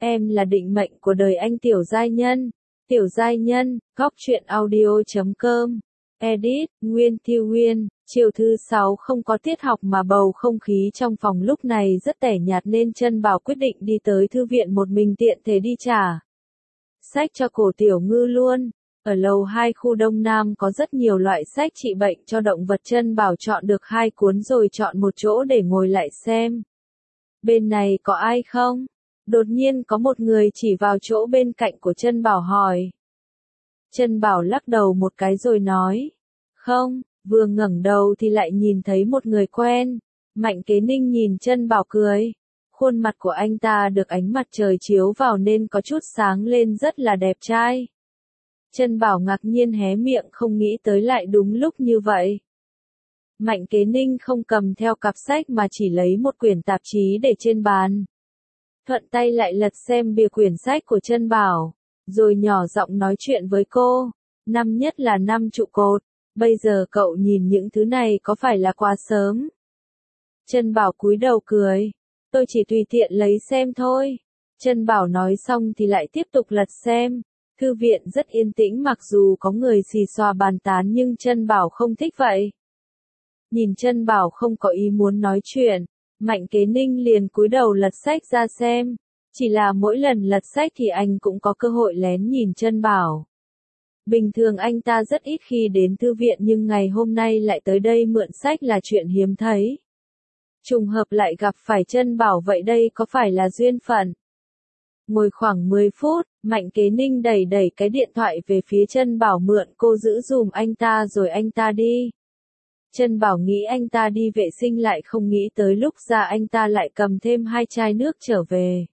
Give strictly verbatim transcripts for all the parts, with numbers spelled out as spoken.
Em là định mệnh của đời anh Tiểu Giai Nhân. Tiểu Giai Nhân, góc truyện audio.com. Edit, Nguyên Tiêu Nguyên. Chiều thứ sáu không có tiết học mà bầu không khí trong phòng lúc này rất tẻ nhạt nên Trân Bảo quyết định đi tới thư viện một mình tiện thể đi trả sách cho Cổ Tiểu Ngư luôn. Ở lầu hai khu Đông Nam có rất nhiều loại sách trị bệnh cho động vật. Trân Bảo chọn được hai cuốn rồi chọn một chỗ để ngồi lại xem. Bên này có ai không? Đột nhiên có một người chỉ vào chỗ bên cạnh của Trân Bảo hỏi. Trân Bảo lắc đầu một cái rồi nói. Không, vừa ngẩng đầu thì lại nhìn thấy một người quen. Mạnh Kế Ninh nhìn Trân Bảo cười. Khuôn mặt của anh ta được ánh mặt trời chiếu vào nên có chút sáng lên rất là đẹp trai. Trân Bảo ngạc nhiên hé miệng không nghĩ tới lại đúng lúc như vậy. Mạnh Kế Ninh không cầm theo cặp sách mà chỉ lấy một quyển tạp chí để trên bàn. Thuận tay lại lật xem bìa quyển sách của Trân Bảo, rồi nhỏ giọng nói chuyện với cô. Năm nhất là năm trụ cột, bây giờ cậu nhìn những thứ này có phải là quá sớm? Trân Bảo cúi đầu cười. Tôi chỉ tùy tiện lấy xem thôi. Trân Bảo nói xong thì lại tiếp tục lật xem. Thư viện rất yên tĩnh mặc dù có người xì xòa bàn tán nhưng Trân Bảo không thích vậy. Nhìn Trân Bảo không có ý muốn nói chuyện, Mạnh Kế Ninh liền cúi đầu lật sách ra xem. Chỉ là mỗi lần lật sách thì anh cũng có cơ hội lén nhìn Trân Bảo. Bình thường anh ta rất ít khi đến thư viện nhưng ngày hôm nay lại tới đây mượn sách là chuyện hiếm thấy. Trùng hợp lại gặp phải Trân Bảo vậy đây có phải là duyên phận? Ngồi khoảng mười phút, Mạnh Kế Ninh đẩy đẩy cái điện thoại về phía Trân Bảo mượn cô giữ dùm anh ta rồi anh ta đi. Trân Bảo nghĩ anh ta đi vệ sinh lại không nghĩ tới lúc ra anh ta lại cầm thêm hai chai nước trở về.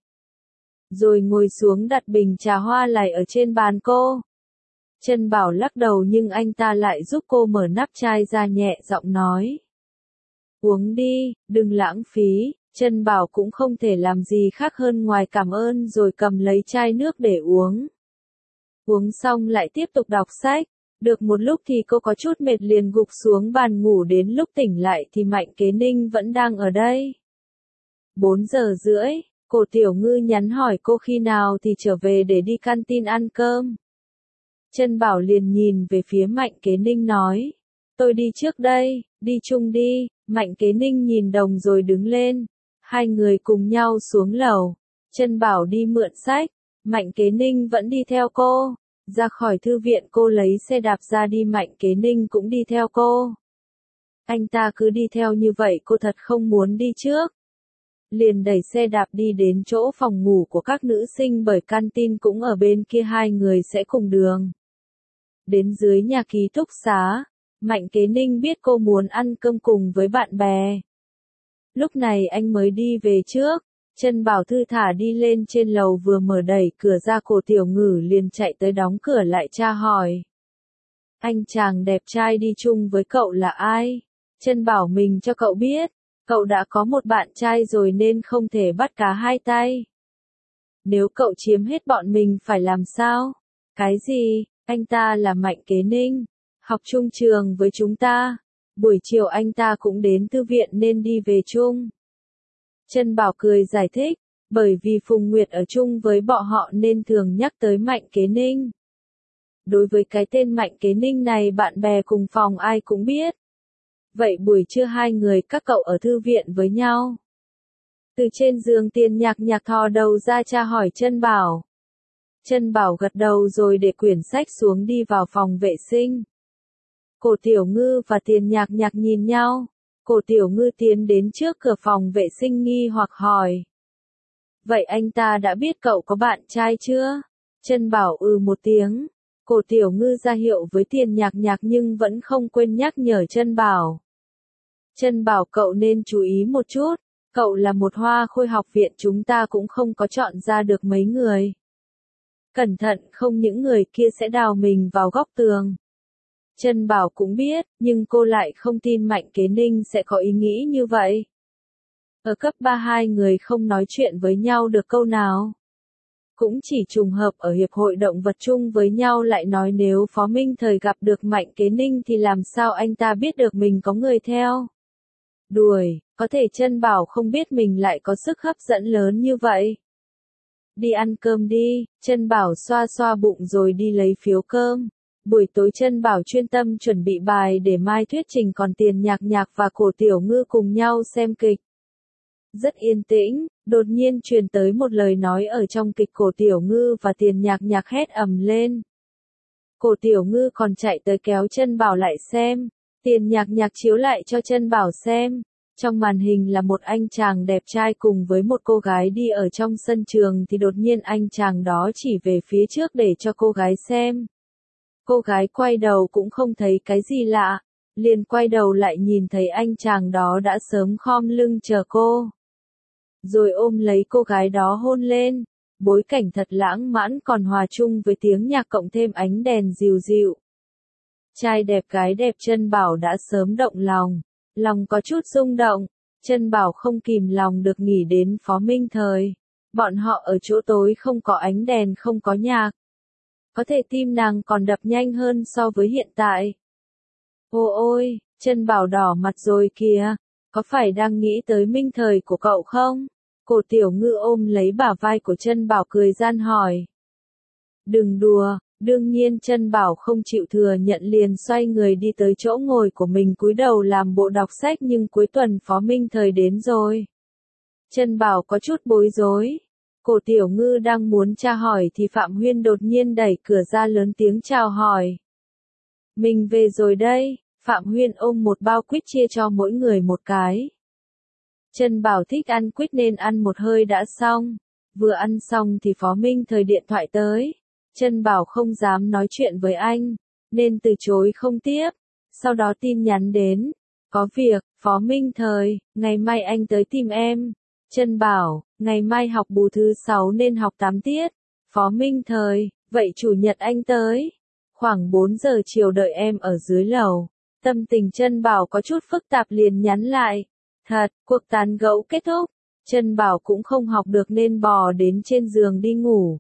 Rồi ngồi xuống đặt bình trà hoa lại ở trên bàn cô. Trân Bảo lắc đầu nhưng anh ta lại giúp cô mở nắp chai ra nhẹ giọng nói. Uống đi, đừng lãng phí. Trân Bảo cũng không thể làm gì khác hơn ngoài cảm ơn rồi cầm lấy chai nước để uống. Uống xong lại tiếp tục đọc sách. Được một lúc thì cô có chút mệt liền gục xuống bàn ngủ đến lúc tỉnh lại thì Mạnh Kế Ninh vẫn đang ở đây. bốn giờ rưỡi, Cổ Tiểu Ngư nhắn hỏi cô khi nào thì trở về để đi canteen ăn cơm. Trân Bảo liền nhìn về phía Mạnh Kế Ninh nói. Tôi đi trước đây, đi chung đi. Mạnh Kế Ninh nhìn đồng rồi đứng lên. Hai người cùng nhau xuống lầu. Trân Bảo đi mượn sách. Mạnh Kế Ninh vẫn đi theo cô. Ra khỏi thư viện cô lấy xe đạp ra đi Mạnh Kế Ninh cũng đi theo cô. Anh ta cứ đi theo như vậy cô thật không muốn đi trước. Liền đẩy xe đạp đi đến chỗ phòng ngủ của các nữ sinh bởi canteen cũng ở bên kia hai người sẽ cùng đường. Đến dưới nhà ký túc xá, Mạnh Kế Ninh biết cô muốn ăn cơm cùng với bạn bè. Lúc này anh mới đi về trước. Trân Bảo thư thả đi lên trên lầu vừa mở đẩy cửa ra Cổ Tiểu Ngư liền chạy tới đóng cửa lại tra hỏi. Anh chàng đẹp trai đi chung với cậu là ai? Trân Bảo mình cho cậu biết, cậu đã có một bạn trai rồi nên không thể bắt cá hai tay. Nếu cậu chiếm hết bọn mình phải làm sao? Cái gì? Anh ta là Mạnh Kế Ninh, học chung trường với chúng ta. Buổi chiều anh ta cũng đến thư viện nên đi về chung. Trân Bảo cười giải thích, bởi vì Phùng Nguyệt ở chung với bọn họ nên thường nhắc tới Mạnh Kế Ninh. Đối với cái tên Mạnh Kế Ninh này bạn bè cùng phòng ai cũng biết. Vậy buổi trưa hai người các cậu ở thư viện với nhau. Từ trên giường Tiền Nhạc Nhạc thò đầu ra tra hỏi Trân Bảo. Trân Bảo gật đầu rồi để quyển sách xuống đi vào phòng vệ sinh. Cổ Tiểu Ngư và Tiền Nhạc Nhạc nhìn nhau. Cổ Tiểu Ngư tiến đến trước cửa phòng vệ sinh nghi hoặc hỏi. Vậy anh ta đã biết cậu có bạn trai chưa? Trân Bảo ừ một tiếng. Cổ Tiểu Ngư ra hiệu với Tiền Nhạc Nhạc nhưng vẫn không quên nhắc nhở Trân Bảo. Trân Bảo cậu nên chú ý một chút. Cậu là một hoa khôi học viện chúng ta cũng không có chọn ra được mấy người. Cẩn thận không những người kia sẽ đào mình vào góc tường. Trân Bảo cũng biết, nhưng cô lại không tin Mạnh Kế Ninh sẽ có ý nghĩ như vậy. Ở cấp ba hai người không nói chuyện với nhau được câu nào. Cũng chỉ trùng hợp ở Hiệp hội Động vật chung với nhau lại nói nếu Phó Minh Thời gặp được Mạnh Kế Ninh thì làm sao anh ta biết được mình có người theo. Đuổi, có thể Trân Bảo không biết mình lại có sức hấp dẫn lớn như vậy. Đi ăn cơm đi, Trân Bảo xoa xoa bụng rồi đi lấy phiếu cơm. Buổi tối Trân Bảo chuyên tâm chuẩn bị bài để mai thuyết trình, còn Tiền Nhạc Nhạc và Cổ Tiểu Ngư cùng nhau xem kịch. Rất yên tĩnh, đột nhiên truyền tới một lời nói ở trong kịch. Cổ Tiểu Ngư và Tiền Nhạc Nhạc hét ầm lên. Cổ Tiểu Ngư còn chạy tới kéo Trân Bảo lại xem. Tiền Nhạc Nhạc chiếu lại cho Trân Bảo xem. Trong màn hình là một anh chàng đẹp trai cùng với một cô gái đi ở trong sân trường, thì đột nhiên anh chàng đó chỉ về phía trước để cho cô gái xem. Cô gái quay đầu cũng không thấy cái gì lạ, liền quay đầu lại nhìn thấy anh chàng đó đã sớm khom lưng chờ cô. Rồi ôm lấy cô gái đó hôn lên, bối cảnh thật lãng mạn còn hòa chung với tiếng nhạc cộng thêm ánh đèn dịu dịu. Trai đẹp gái đẹp, Trân Bảo đã sớm động lòng, lòng có chút rung động. Trân Bảo không kìm lòng được nghĩ đến Phó Minh Thời. Bọn họ ở chỗ tối không có ánh đèn, không có nhạc. Có thể tim nàng còn đập nhanh hơn so với hiện tại. Ô ôi, Trân Bảo đỏ mặt rồi kìa, có phải đang nghĩ tới Minh Thời của cậu không? Cổ Tiểu Ngư ôm lấy bả vai của Trân Bảo cười gian hỏi. Đừng đùa, đương nhiên Trân Bảo không chịu thừa nhận, liền xoay người đi tới chỗ ngồi của mình cúi đầu làm bộ đọc sách. Nhưng cuối tuần Phó Minh Thời đến rồi. Trân Bảo có chút bối rối. Cổ Tiểu Ngư đang muốn tra hỏi thì Phạm Huyên đột nhiên đẩy cửa ra lớn tiếng chào hỏi. Mình về rồi đây. Phạm Huyên ôm một bao quýt chia cho mỗi người một cái. Trân Bảo thích ăn quýt nên ăn một hơi đã xong. Vừa ăn xong thì Phó Minh Thời điện thoại tới. Trân Bảo không dám nói chuyện với anh, nên từ chối không tiếp. Sau đó tin nhắn đến. Có việc, Phó Minh Thời, ngày mai anh tới tìm em. Trân Bảo, ngày mai học bù thứ sáu nên học tám tiết. Phó Minh Thời, vậy chủ nhật anh tới. Khoảng bốn giờ chiều đợi em ở dưới lầu. Tâm tình Trân Bảo có chút phức tạp liền nhắn lại. Thật, cuộc tán gẫu kết thúc. Trân Bảo cũng không học được nên bò đến trên giường đi ngủ.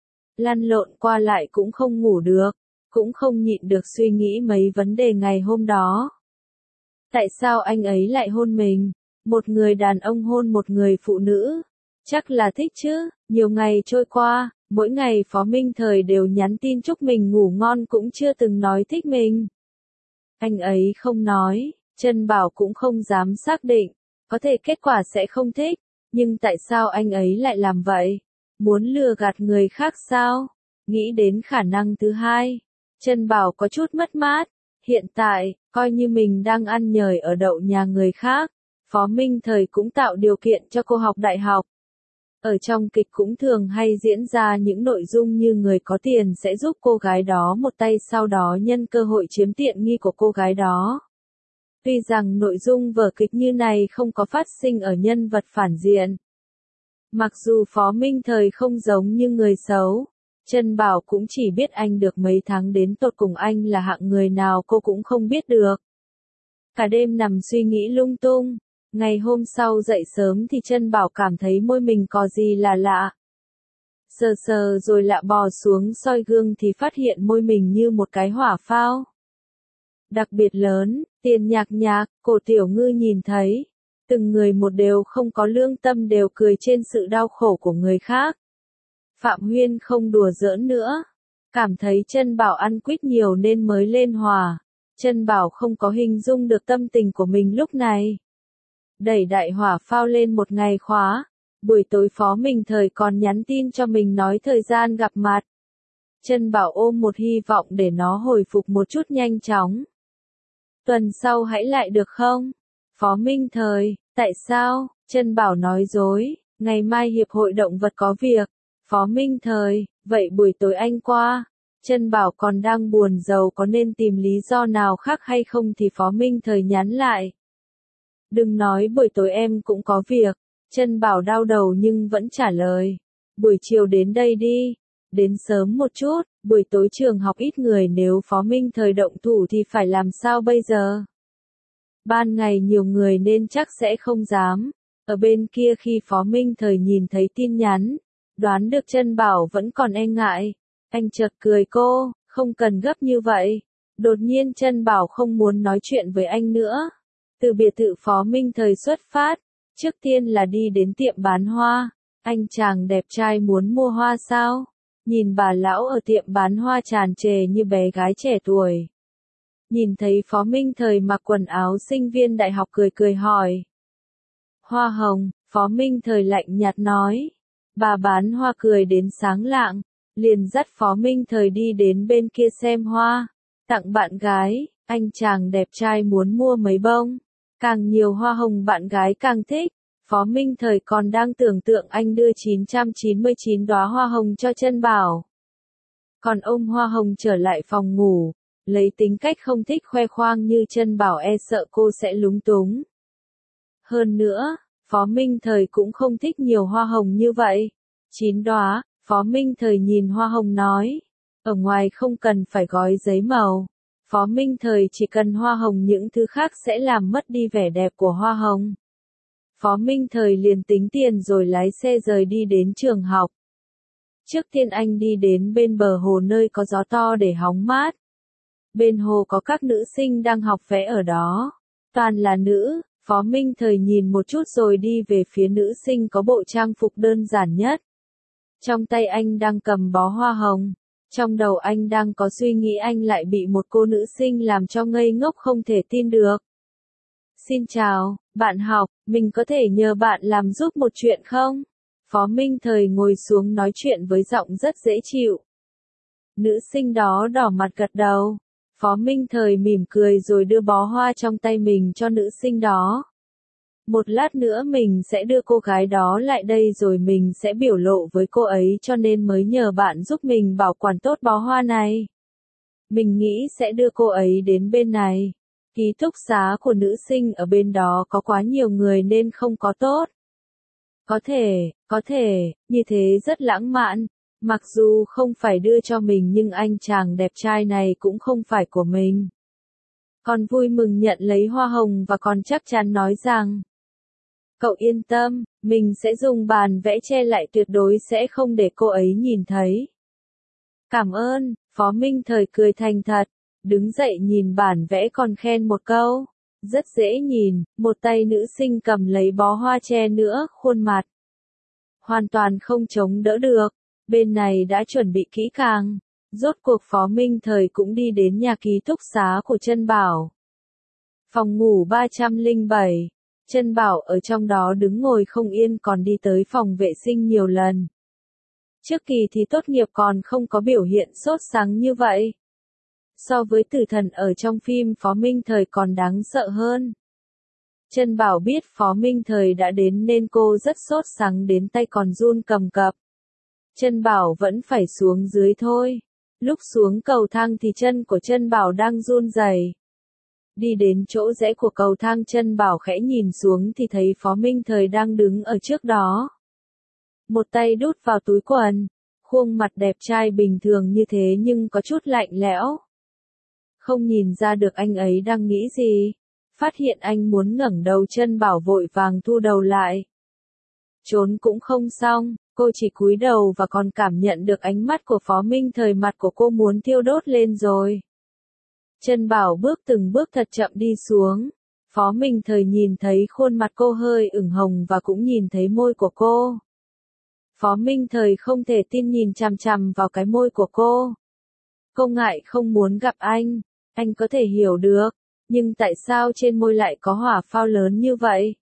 Lăn lộn qua lại cũng không ngủ được, cũng không nhịn được suy nghĩ mấy vấn đề ngày hôm đó. Tại sao anh ấy lại hôn mình? Một người đàn ông hôn một người phụ nữ. Chắc là thích chứ. Nhiều ngày trôi qua, mỗi ngày Phó Minh Thời đều nhắn tin chúc mình ngủ ngon, cũng chưa từng nói thích mình. Anh ấy không nói, Trân Bảo cũng không dám xác định. Có thể kết quả sẽ không thích, nhưng tại sao anh ấy lại làm vậy? Muốn lừa gạt người khác sao? Nghĩ đến khả năng thứ hai, Trân Bảo có chút mất mát. Hiện tại, coi như mình đang ăn nhời ở đậu nhà người khác. Phó Minh Thời cũng tạo điều kiện cho cô học đại học. Ở trong kịch cũng thường hay diễn ra những nội dung như người có tiền sẽ giúp cô gái đó một tay, sau đó nhân cơ hội chiếm tiện nghi của cô gái đó. Tuy rằng nội dung vở kịch như này không có phát sinh ở nhân vật phản diện. Mặc dù Phó Minh Thời không giống như người xấu, Trân Bảo cũng chỉ biết anh được mấy tháng, đến tột cùng anh là hạng người nào cô cũng không biết được. Cả đêm nằm suy nghĩ lung tung. Ngày hôm sau dậy sớm thì Trân Bảo cảm thấy môi mình có gì là lạ. Sờ sờ rồi lạ bò xuống soi gương thì phát hiện môi mình như một cái hỏa phao. Đặc biệt lớn, Tiền Nhạc Nhạc, Cổ Tiểu Ngư nhìn thấy. Từng người một đều không có lương tâm, đều cười trên sự đau khổ của người khác. Phạm Huyên không đùa giỡn nữa. Cảm thấy Trân Bảo ăn quýt nhiều nên mới lên hòa. Trân Bảo không có hình dung được tâm tình của mình lúc này. Đẩy đại hỏa phao lên một ngày khóa. Buổi tối Phó Minh Thời còn nhắn tin cho mình nói thời gian gặp mặt. Trân Bảo ôm một hy vọng để nó hồi phục một chút nhanh chóng. Tuần sau hãy lại được không? Phó Minh Thời, tại sao? Trân Bảo nói dối, ngày mai Hiệp hội Động vật có việc. Phó Minh Thời, vậy buổi tối anh qua. Trân Bảo còn đang buồn rầu có nên tìm lý do nào khác hay không thì Phó Minh Thời nhắn lại. Đừng nói buổi tối em cũng có việc. Trân Bảo đau đầu nhưng vẫn trả lời. Buổi chiều đến đây đi. Đến sớm một chút, buổi tối trường học ít người, nếu Phó Minh Thời động thủ thì phải làm sao bây giờ? Ban ngày nhiều người nên chắc sẽ không dám. Ở bên kia khi Phó Minh Thời nhìn thấy tin nhắn, đoán được Trân Bảo vẫn còn e ngại. Anh chợt cười cô, không cần gấp như vậy. Đột nhiên Trân Bảo không muốn nói chuyện với anh nữa. Từ biệt thự Phó Minh Thời xuất phát, trước tiên là đi đến tiệm bán hoa. Anh chàng đẹp trai muốn mua hoa sao? Nhìn bà lão ở tiệm bán hoa tràn trề như bé gái trẻ tuổi. Nhìn thấy Phó Minh Thời mặc quần áo sinh viên đại học cười cười hỏi. Hoa hồng, Phó Minh Thời lạnh nhạt nói. Bà bán hoa cười đến sáng lạng, liền dắt Phó Minh Thời đi đến bên kia xem hoa. Tặng bạn gái, anh chàng đẹp trai muốn mua mấy bông. Càng nhiều hoa hồng bạn gái càng thích. Phó Minh Thời còn đang tưởng tượng anh đưa chín trăm chín mươi chín đóa hoa hồng cho Trân Bảo. Còn ôm hoa hồng trở lại phòng ngủ, lấy tính cách không thích khoe khoang như Trân Bảo e sợ cô sẽ lúng túng. Hơn nữa, Phó Minh Thời cũng không thích nhiều hoa hồng như vậy. Chín đóa, Phó Minh Thời nhìn hoa hồng nói. Ở ngoài không cần phải gói giấy màu. Phó Minh Thời chỉ cần hoa hồng, những thứ khác sẽ làm mất đi vẻ đẹp của hoa hồng. Phó Minh Thời liền tính tiền rồi lái xe rời đi đến trường học. Trước tiên anh đi đến bên bờ hồ nơi có gió to để hóng mát. Bên hồ có các nữ sinh đang học vẽ ở đó. Toàn là nữ, Phó Minh Thời nhìn một chút rồi đi về phía nữ sinh có bộ trang phục đơn giản nhất. Trong tay anh đang cầm bó hoa hồng. Trong đầu anh đang có suy nghĩ anh lại bị một cô nữ sinh làm cho ngây ngốc không thể tin được. Xin chào, bạn học, mình có thể nhờ bạn làm giúp một chuyện không? Phó Minh Thời ngồi xuống nói chuyện với giọng rất dễ chịu. Nữ sinh đó đỏ mặt gật đầu. Phó Minh Thời mỉm cười rồi đưa bó hoa trong tay mình cho nữ sinh đó. Một lát nữa mình sẽ đưa cô gái đó lại đây rồi mình sẽ biểu lộ với cô ấy cho nên mới nhờ bạn giúp mình bảo quản tốt bó hoa này. Mình nghĩ sẽ đưa cô ấy đến bên này. Ký túc xá của nữ sinh ở bên đó có quá nhiều người nên không có tốt. Có thể, có thể, như thế rất lãng mạn. Mặc dù không phải đưa cho mình nhưng anh chàng đẹp trai này cũng không phải của mình. Còn vui mừng nhận lấy hoa hồng và còn chắc chắn nói rằng. Cậu yên tâm, mình sẽ dùng bàn vẽ che lại tuyệt đối sẽ không để cô ấy nhìn thấy. Cảm ơn, Phó Minh Thời cười thành thật. Đứng dậy nhìn bản vẽ còn khen một câu. Rất dễ nhìn, một tay nữ sinh cầm lấy bó hoa che nữa khuôn mặt. Hoàn toàn không chống đỡ được. Bên này đã chuẩn bị kỹ càng. Rốt cuộc Phó Minh Thời cũng đi đến nhà ký túc xá của Trân Bảo. Phòng ngủ ba trăm lẻ bảy. Trân Bảo ở trong đó đứng ngồi không yên còn đi tới phòng vệ sinh nhiều lần. Trước kỳ thi tốt nghiệp còn không có biểu hiện sốt sắng như vậy. So với tử thần ở trong phim Phó Minh Thời còn đáng sợ hơn. Trân Bảo biết Phó Minh Thời đã đến nên cô rất sốt sắng đến tay còn run cầm cập. Trân Bảo vẫn phải xuống dưới thôi. Lúc xuống cầu thang thì chân của Trân Bảo đang run rẩy. Đi đến chỗ rẽ của cầu thang Trân Bảo khẽ nhìn xuống thì thấy Phó Minh Thời đang đứng ở trước đó. Một tay đút vào túi quần. Khuôn mặt đẹp trai bình thường như thế nhưng có chút lạnh lẽo. Không nhìn ra được anh ấy đang nghĩ gì. Phát hiện anh muốn ngẩng đầu Trân Bảo vội vàng thu đầu lại. Trốn cũng không xong, cô chỉ cúi đầu và còn cảm nhận được ánh mắt của Phó Minh Thời, mặt của cô muốn thiêu đốt lên rồi. Trân Bảo bước từng bước thật chậm đi xuống. Phó Minh Thời nhìn thấy khuôn mặt cô hơi ửng hồng và cũng nhìn thấy môi của cô. Phó Minh Thời không thể tin nhìn chằm chằm vào cái môi của cô. Cô ngại không muốn gặp anh. Anh có thể hiểu được. Nhưng tại sao trên môi lại có hỏa phao lớn như vậy?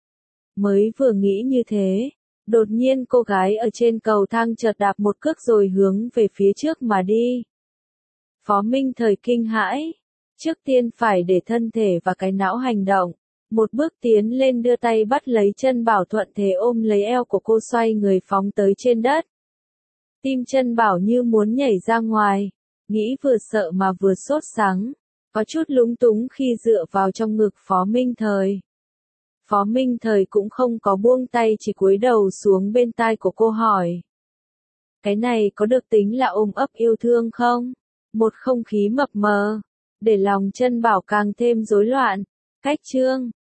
Mới vừa nghĩ như thế. Đột nhiên cô gái ở trên cầu thang chợt đạp một cước rồi hướng về phía trước mà đi. Phó Minh Thời kinh hãi. Trước tiên phải để thân thể và cái não hành động. Một bước tiến lên đưa tay bắt lấy Trân Bảo thuận thế ôm lấy eo của cô xoay người phóng tới trên đất. Tim Trân Bảo như muốn nhảy ra ngoài. Nghĩ vừa sợ mà vừa sốt sắng. Có chút lúng túng khi dựa vào trong ngực Phó Minh Thời. Phó Minh Thời cũng không có buông tay chỉ cúi đầu xuống bên tai của cô hỏi. Cái này có được tính là ôm ấp yêu thương không? Một không khí mập mờ. Để lòng Trân Bảo càng thêm rối loạn. Cách chương.